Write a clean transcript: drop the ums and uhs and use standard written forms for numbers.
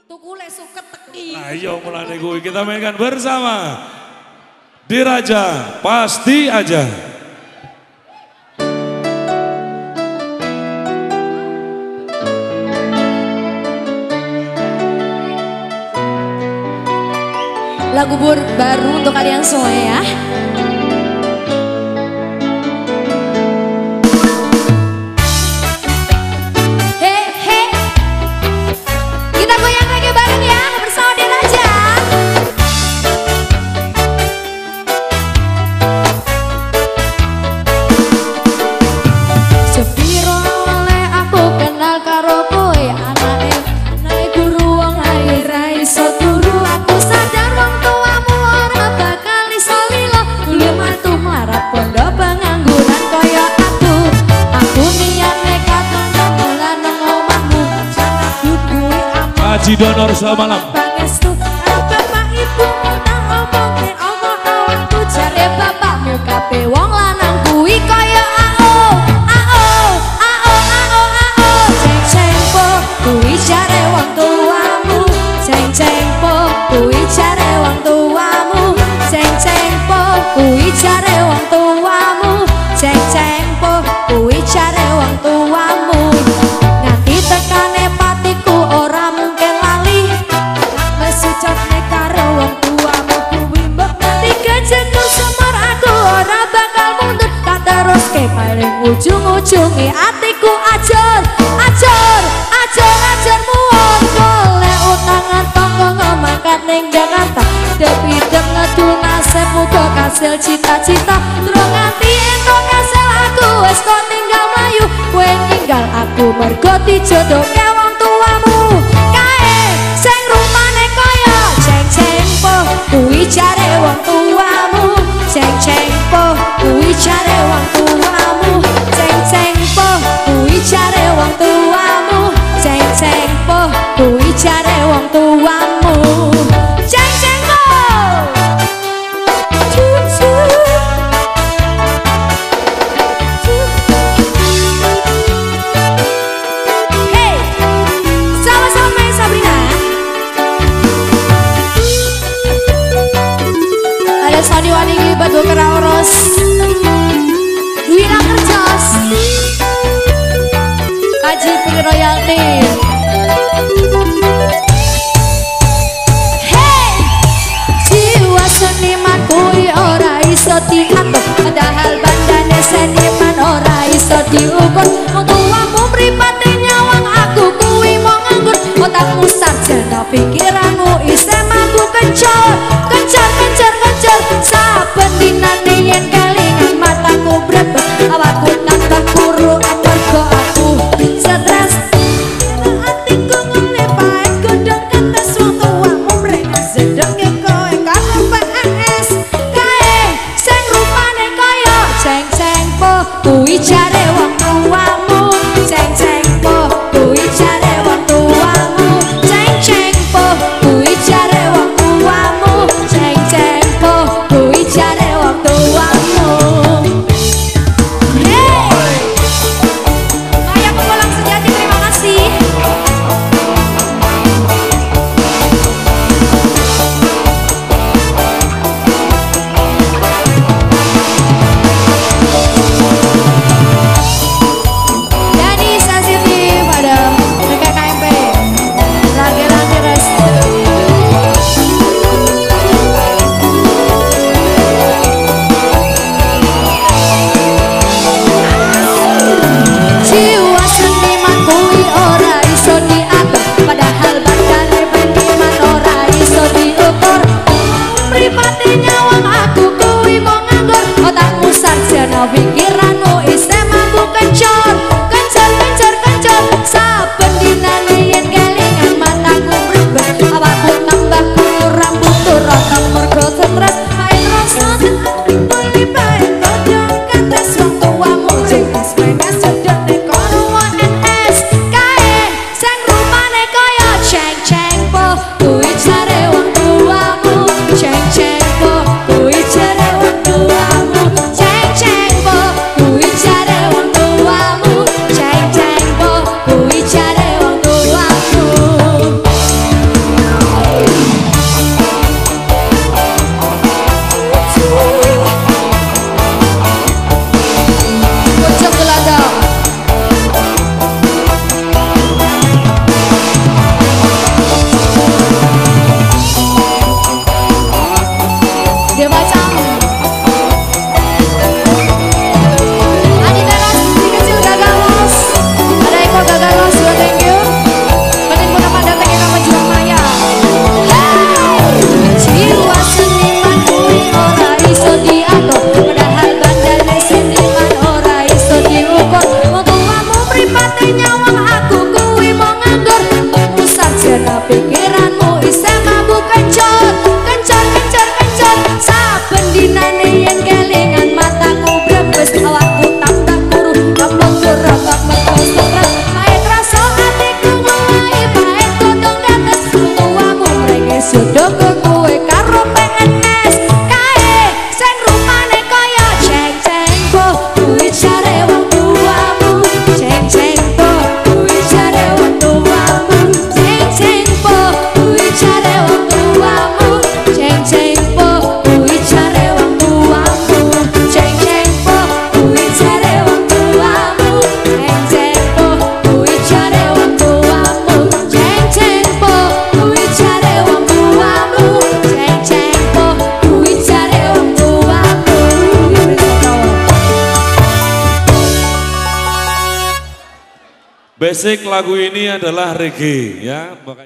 Tukule suket teki. Ayo mulai kuwi kita mainkan bersama Diraja Pasti Aja. Lagu baru untuk kalian semua ya. Kita goyang lagi bareng ya bersama Diraja. Sepiro oleh aku kenal karo kowe, anake guru wong ae ra iso turu. Aku sadar wong tuamu ora bakal iso lilo, kuliah mantu mlarat pondok pengangguran kaya aku. Aku niat nekat nang nang omahmu, jangan duduhi Haji Donor selamat malam. Pangestu karo bapak ibu tak omongke omong awakku, jare bapakmu kabeh wong lanang kuwi kaya jeng jeng po kuwi jare wong tuamu, jeng jeng po kuwi jare wong tuamu, jeng jeng po kuwi jare wong tuamu, jeng jeng po kuwi jare wong tuamu. Nganti tekane patiku ora mungkin lali, mesti jane karo wong tuamu kuwi mbok nganti kejekur semar aku ora bakal mundur. Kateruske paling ujung-ujunge atiku ajar muwon golek utangan tangga ngemakat ning Jakarta. Depidem ngedul nasib muga kasil cita-cita, durung nganti entuk kasil aku wis kok tinggal mlayu. Kowe ninggal aku mergo dijodohke wong tuamu, kae sing rupane kaya jeng jeng po kuwi jare wong tuamu, jeng jeng po kuwi jare wong tuamu, jeng jeng po kuwi jare wong tuamu, jeng jeng po kuwi jare wong tuamu, jeng jeng po. Hey, sama-sama main Sabrina. Ada Saniwani Glibat Bokera Oros, Wira Kerjas, Haji Pili Royalty. Hey, jiwa seniman kuwi ora iso diatur, padahal bandane seniman ora iso diukur. Wong tuamu mripate nyawang aku kuwi mau nganggur, otakmu sarjana pikiranmu isih mampu kencur. Saben dinane yen kelingan mataku brebes, awakku tambah kuru amarga aku stres. Atiku ngene paes godhong ketes wong tuamu mrene sedeke kowe karo PNS, kae sing rupane kaya jeng jeng po kuwi jare wong tuamu, jeng jeng po kuwi jare wong tuamu, jeng jeng po kuwi jare pikiranmu isih mabuk kencur kencur kencur kencur saben dinane yen kelingan mataku brebes awakku tambah kuru tambah kuru tambah stres pahit rasa atiku mulai pahit kodong dates tuamu mrengis jodohku kowe karo pengen es kae sing rupane kaya ceng ceng po kuwi jare wong tuamu ceng ceng po kuwi jare wong tuamu ceng ceng po kuwi jare wong tuamu ceng ceng po kuwi jare wong tuamu ceng ceng po kuwi jare wong tuamu ceng ceng po kuwi jare wong tuamu ceng ceng po kuwi jare wong tuamu ceng ceng po kuwi jare wong tuamu. Basic lagu ini adalah reggae ya.